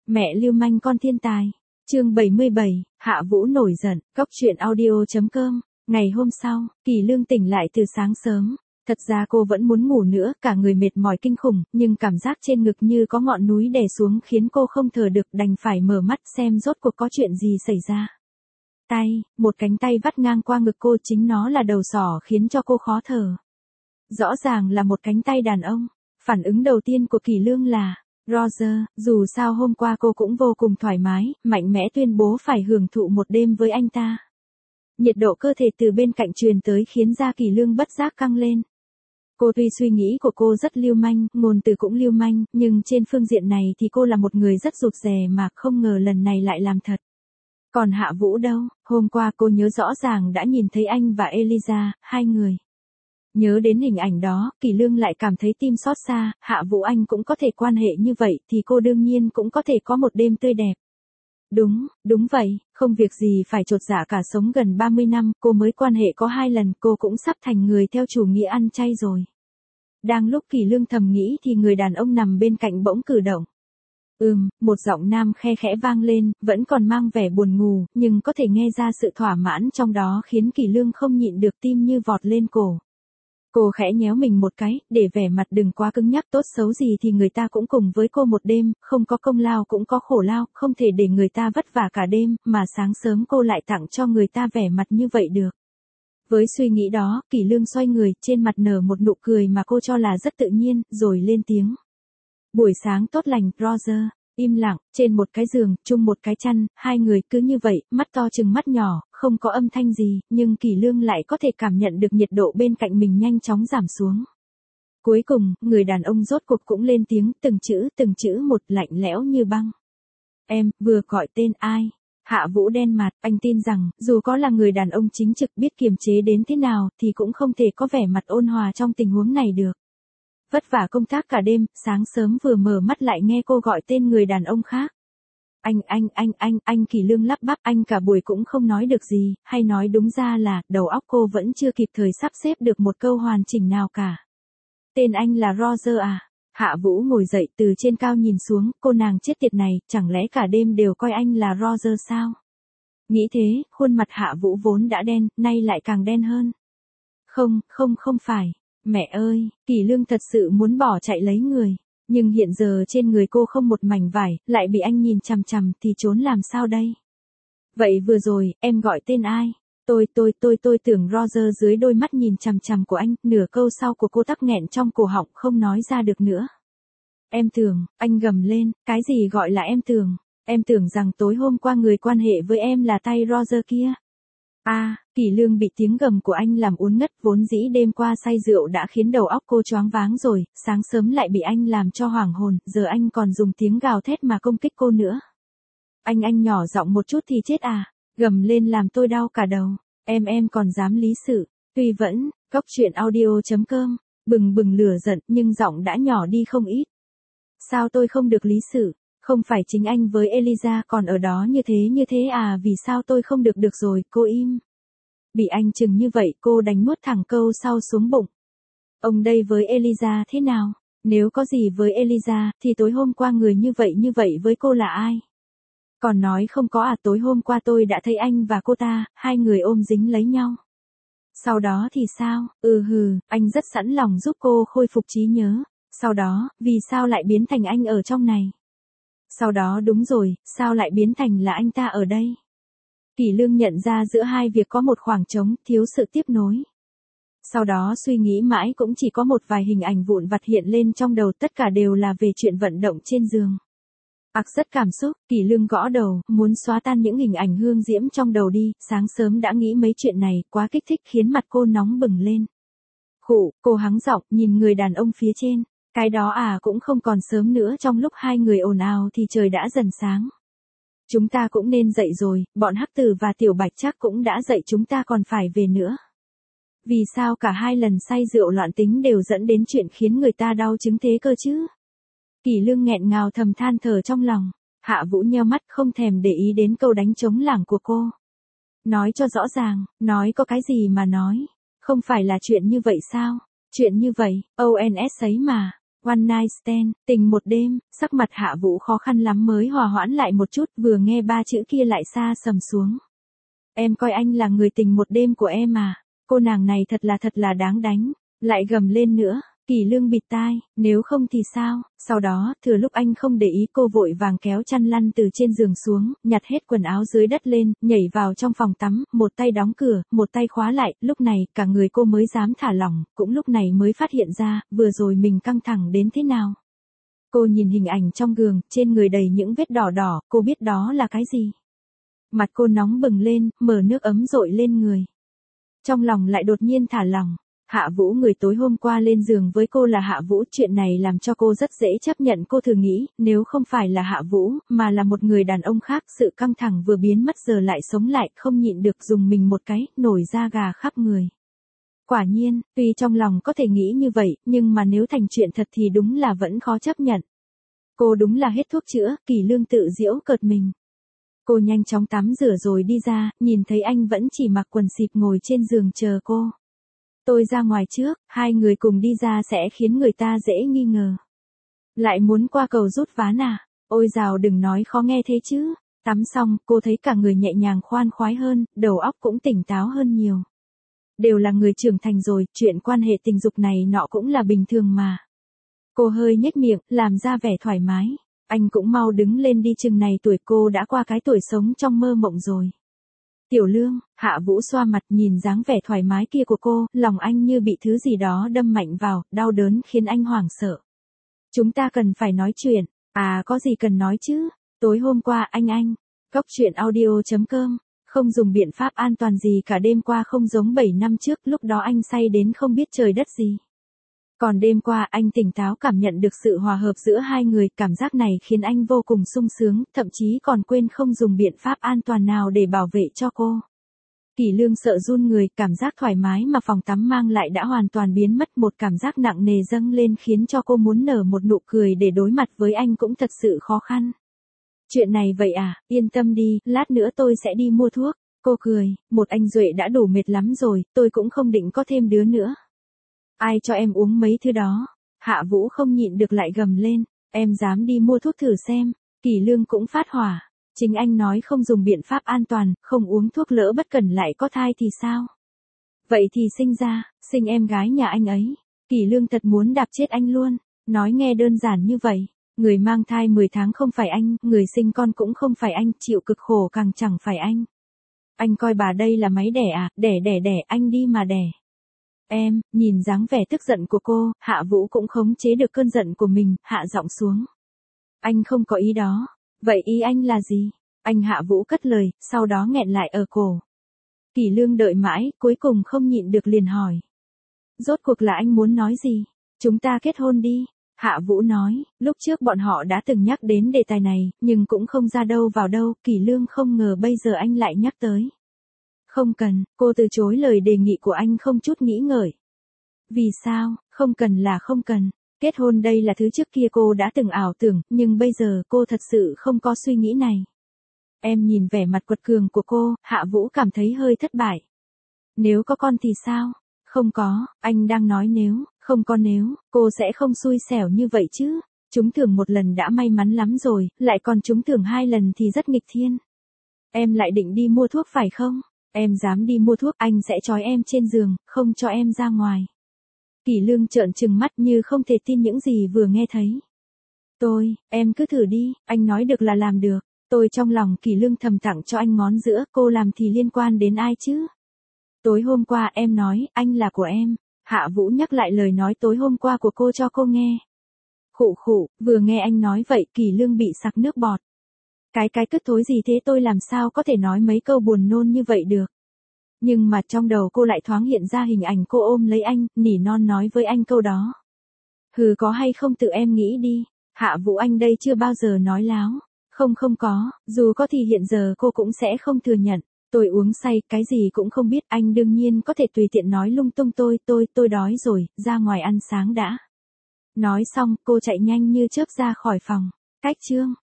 Mẹ lưu manh con thiên tài. Chương 77, Hạ Vũ nổi giận, Cóc truyện audio.com. Ngày hôm sau, Kỳ Lương tỉnh lại từ sáng sớm. Thật ra cô vẫn muốn ngủ nữa, cả người mệt mỏi kinh khủng, nhưng cảm giác trên ngực như có ngọn núi đè xuống khiến cô không thở được, đành phải mở mắt xem rốt cuộc có chuyện gì xảy ra. Một cánh tay vắt ngang qua ngực cô, chính nó là đầu sỏ khiến cho cô khó thở. Rõ ràng là một cánh tay đàn ông. Phản ứng đầu tiên của Kỳ Lương là, Roger, dù sao hôm qua cô cũng vô cùng thoải mái, mạnh mẽ tuyên bố phải hưởng thụ một đêm với anh ta. Nhiệt độ cơ thể từ bên cạnh truyền tới khiến da Kỳ Lương bất giác căng lên. Cô tuy suy nghĩ của cô rất lưu manh, ngôn từ cũng lưu manh, nhưng trên phương diện này thì cô là một người rất rụt rè mà không ngờ lần này lại làm thật. Còn Hạ Vũ đâu, hôm qua cô nhớ rõ ràng đã nhìn thấy anh và Eliza, hai người. Nhớ đến hình ảnh đó, Kỳ Lương lại cảm thấy tim xót xa, Hạ Vũ Anh cũng có thể quan hệ như vậy thì cô đương nhiên cũng có thể có một đêm tươi đẹp. Đúng vậy, không việc gì phải chột dạ cả, sống gần 30 năm, cô mới quan hệ có 2 lần, cô cũng sắp thành người theo chủ nghĩa ăn chay rồi. Đang lúc Kỳ Lương thầm nghĩ thì người đàn ông nằm bên cạnh bỗng cử động. Một giọng nam khe khẽ vang lên, vẫn còn mang vẻ buồn ngủ, nhưng có thể nghe ra sự thỏa mãn trong đó khiến Kỳ Lương không nhịn được tim như vọt lên cổ. Cô khẽ nhéo mình một cái, để vẻ mặt đừng quá cứng nhắc, tốt xấu gì thì người ta cũng cùng với cô một đêm, không có công lao cũng có khổ lao, không thể để người ta vất vả cả đêm, mà sáng sớm cô lại tặng cho người ta vẻ mặt như vậy được. Với suy nghĩ đó, Kỳ Lương xoay người, trên mặt nở một nụ cười mà cô cho là rất tự nhiên, rồi lên tiếng. Buổi sáng tốt lành, Roger. Im lặng, trên một cái giường, chung một cái chăn, hai người cứ như vậy, mắt to chừng mắt nhỏ, không có âm thanh gì, nhưng Kỳ Lương lại có thể cảm nhận được nhiệt độ bên cạnh mình nhanh chóng giảm xuống. Cuối cùng, người đàn ông rốt cuộc cũng lên tiếng, từng chữ một, lạnh lẽo như băng. Em, vừa gọi tên ai? Hạ Vũ đen mặt, anh tin rằng, dù có là người đàn ông chính trực biết kiềm chế đến thế nào, thì cũng không thể có vẻ mặt ôn hòa trong tình huống này được. Vất vả công tác cả đêm, sáng sớm vừa mở mắt lại nghe cô gọi tên người đàn ông khác. Anh, Kỳ Lương lắp bắp, anh cả buổi cũng không nói được gì, hay nói đúng ra là, đầu óc cô vẫn chưa kịp thời sắp xếp được một câu hoàn chỉnh nào cả. Tên anh là Roger à? Hạ Vũ ngồi dậy từ trên cao nhìn xuống, cô nàng chết tiệt này, chẳng lẽ cả đêm đều coi anh là Roger sao? Nghĩ thế, khuôn mặt Hạ Vũ vốn đã đen, nay lại càng đen hơn. Không phải. Mẹ ơi, Kỳ Lương thật sự muốn bỏ chạy lấy người, nhưng hiện giờ trên người cô không một mảnh vải, lại bị anh nhìn chằm chằm thì trốn làm sao đây? Vậy vừa rồi, em gọi tên ai? Tôi tưởng Roger. Dưới đôi mắt nhìn chằm chằm của anh, nửa câu sau của cô tắc nghẹn trong cổ họng không nói ra được nữa. Em tưởng, anh gầm lên, cái gì gọi là em tưởng? Em tưởng rằng tối hôm qua người quan hệ với em là tay Roger kia. Kỳ Lương bị tiếng gầm của anh làm uốn ngất, vốn dĩ đêm qua say rượu đã khiến đầu óc cô choáng váng rồi, sáng sớm lại bị anh làm cho hoảng hồn, giờ anh còn dùng tiếng gào thét mà công kích cô nữa. Anh nhỏ giọng một chút thì chết à, gầm lên làm tôi đau cả đầu, em còn dám lý sự, tuy vẫn, Cóc truyện audio.com, bừng lửa giận nhưng giọng đã nhỏ đi không ít. Sao tôi không được lý sự? Không phải chính anh với Eliza còn ở đó như thế à, vì sao tôi không được rồi, cô im. Bị anh chừng như vậy cô đánh nuốt thẳng câu sau xuống bụng. Ông đây với Eliza thế nào? Nếu có gì với Eliza thì tối hôm qua người như vậy với cô là ai? Còn nói không có à, tối hôm qua tôi đã thấy anh và cô ta, hai người ôm dính lấy nhau. Sau đó thì sao? Anh rất sẵn lòng giúp cô khôi phục trí nhớ. Sau đó, vì sao lại biến thành anh ở trong này? Sau đó đúng rồi, sao lại biến thành là anh ta ở đây? Kỳ Lương nhận ra giữa hai việc có một khoảng trống, thiếu sự tiếp nối. Sau đó suy nghĩ mãi cũng chỉ có một vài hình ảnh vụn vặt hiện lên trong đầu, tất cả đều là về chuyện vận động trên giường. Rất cảm xúc, Kỳ Lương gõ đầu, muốn xóa tan những hình ảnh hương diễm trong đầu đi, sáng sớm đã nghĩ mấy chuyện này, quá kích thích khiến mặt cô nóng bừng lên. Cô hắng giọng, nhìn người đàn ông phía trên. Cái đó cũng không còn sớm nữa, trong lúc hai người ồn ào thì trời đã dần sáng. Chúng ta cũng nên dậy rồi, bọn Hắc Tử và Tiểu Bạch chắc cũng đã dậy, chúng ta còn phải về nữa. Vì sao cả hai lần say rượu loạn tính đều dẫn đến chuyện khiến người ta đau chứng thế cơ chứ? Kỳ Lương nghẹn ngào thầm than thở trong lòng. Hạ Vũ nheo mắt không thèm để ý đến câu đánh trống lảng của cô. Nói cho rõ ràng, nói có cái gì mà nói. Không phải là chuyện như vậy sao? Chuyện như vậy, ONS ấy mà. One night stand, tình một đêm, sắc mặt Hạ Vũ khó khăn lắm mới hòa hoãn lại một chút, vừa nghe ba chữ kia lại xa sầm xuống. Em coi anh là người tình một đêm của em à, cô nàng này thật là đáng đánh, lại gầm lên nữa. Kỳ Lương bịt tai, nếu không thì sao? Sau đó, thừa lúc anh không để ý cô vội vàng kéo chăn lăn từ trên giường xuống, nhặt hết quần áo dưới đất lên, nhảy vào trong phòng tắm, một tay đóng cửa, một tay khóa lại, lúc này, cả người cô mới dám thả lỏng, cũng lúc này mới phát hiện ra, vừa rồi mình căng thẳng đến thế nào. Cô nhìn hình ảnh trong gương, trên người đầy những vết đỏ đỏ, cô biết đó là cái gì. Mặt cô nóng bừng lên, mở nước ấm dội lên người. Trong lòng lại đột nhiên thả lỏng. Hạ Vũ người tối hôm qua lên giường với cô là Hạ Vũ, chuyện này làm cho cô rất dễ chấp nhận. Cô thử nghĩ, nếu không phải là Hạ Vũ, mà là một người đàn ông khác, sự căng thẳng vừa biến mất giờ lại sống lại, không nhịn được dùng mình một cái, nổi da gà khắp người. Quả nhiên, tuy trong lòng có thể nghĩ như vậy, nhưng mà nếu thành chuyện thật thì đúng là vẫn khó chấp nhận. Cô đúng là hết thuốc chữa, Kỳ Lương tự giễu cợt mình. Cô nhanh chóng tắm rửa rồi đi ra, nhìn thấy anh vẫn chỉ mặc quần xịp ngồi trên giường chờ cô. Tôi ra ngoài trước, hai người cùng đi ra sẽ khiến người ta dễ nghi ngờ. Lại muốn qua cầu rút ván à? Ôi dào đừng nói khó nghe thế chứ. Tắm xong, cô thấy cả người nhẹ nhàng khoan khoái hơn, đầu óc cũng tỉnh táo hơn nhiều. Đều là người trưởng thành rồi, chuyện quan hệ tình dục này nọ cũng là bình thường mà. Cô hơi nhếch miệng, làm ra vẻ thoải mái. Anh cũng mau đứng lên đi, chừng này tuổi cô đã qua cái tuổi sống trong mơ mộng rồi. Tiểu Lương, Hạ Vũ xoa mặt nhìn dáng vẻ thoải mái kia của cô, lòng anh như bị thứ gì đó đâm mạnh vào, đau đớn khiến anh hoảng sợ. Chúng ta cần phải nói chuyện, à có gì cần nói chứ, tối hôm qua anh, Cóc truyện audio.com, không dùng biện pháp an toàn gì cả, đêm qua không giống 7 năm trước, lúc đó anh say đến không biết trời đất gì. Còn đêm qua anh tỉnh táo cảm nhận được sự hòa hợp giữa hai người, cảm giác này khiến anh vô cùng sung sướng, thậm chí còn quên không dùng biện pháp an toàn nào để bảo vệ cho cô. Kỳ Lương sợ run người, cảm giác thoải mái mà phòng tắm mang lại đã hoàn toàn biến mất, một cảm giác nặng nề dâng lên khiến cho cô muốn nở một nụ cười để đối mặt với anh cũng thật sự khó khăn. Chuyện này vậy à, yên tâm đi, lát nữa tôi sẽ đi mua thuốc. Cô cười, một anh Duệ đã đủ mệt lắm rồi, tôi cũng không định có thêm đứa nữa. Ai cho em uống mấy thứ đó? Hạ Vũ không nhịn được lại gầm lên, em dám đi mua thuốc thử xem. Kỳ Lương cũng phát hỏa, chính anh nói không dùng biện pháp an toàn, không uống thuốc lỡ bất cẩn lại có thai thì sao? Vậy thì sinh em gái nhà anh ấy. Kỳ Lương thật muốn đạp chết anh luôn, nói nghe đơn giản như vậy. Người mang thai 10 tháng không phải anh, người sinh con cũng không phải anh, chịu cực khổ càng chẳng phải anh. Anh coi bà đây là máy đẻ à, đẻ, anh đi mà đẻ. Em, nhìn dáng vẻ tức giận của cô, Hạ Vũ cũng khống chế được cơn giận của mình, hạ giọng xuống. Anh không có ý đó. Vậy ý anh là gì? Anh Hạ Vũ cất lời, sau đó nghẹn lại ở cổ. Kỳ Lương đợi mãi, cuối cùng không nhịn được liền hỏi. Rốt cuộc là anh muốn nói gì? Chúng ta kết hôn đi. Hạ Vũ nói, lúc trước bọn họ đã từng nhắc đến đề tài này, nhưng cũng không ra đâu vào đâu, Kỳ Lương không ngờ bây giờ anh lại nhắc tới. Không cần, cô từ chối lời đề nghị của anh không chút nghĩ ngợi. Vì sao, không cần là không cần, kết hôn đây là thứ trước kia cô đã từng ảo tưởng, nhưng bây giờ cô thật sự không có suy nghĩ này. Em nhìn vẻ mặt quật cường của cô, Hạ Vũ cảm thấy hơi thất bại. Nếu có con thì sao? Không có, anh đang nói nếu, không có nếu, cô sẽ không xui xẻo như vậy chứ. Trúng thưởng một lần đã may mắn lắm rồi, lại còn trúng thưởng 2 lần thì rất nghịch thiên. Em lại định đi mua thuốc phải không? Em dám đi mua thuốc, anh sẽ trói em trên giường, không cho em ra ngoài. Kỳ Lương trợn trừng mắt như không thể tin những gì vừa nghe thấy. Em cứ thử đi, anh nói được là làm được. Trong lòng Kỳ Lương thầm tặng cho anh ngón giữa, cô làm thì liên quan đến ai chứ? Tối hôm qua em nói, anh là của em. Hạ Vũ nhắc lại lời nói tối hôm qua của cô cho cô nghe. Khụ, vừa nghe anh nói vậy, Kỳ Lương bị sặc nước bọt. Cái cứt thối gì thế, tôi làm sao có thể nói mấy câu buồn nôn như vậy được. Nhưng mà trong đầu cô lại thoáng hiện ra hình ảnh cô ôm lấy anh, nỉ non nói với anh câu đó. Hừ, có hay không tự em nghĩ đi. Hạ Vũ, anh đây chưa bao giờ nói láo. Không có, dù có thì hiện giờ cô cũng sẽ không thừa nhận. Tôi uống say, cái gì cũng không biết, anh đương nhiên có thể tùy tiện nói lung tung. Tôi đói rồi, ra ngoài ăn sáng đã. Nói xong, cô chạy nhanh như chớp ra khỏi phòng. Cách chương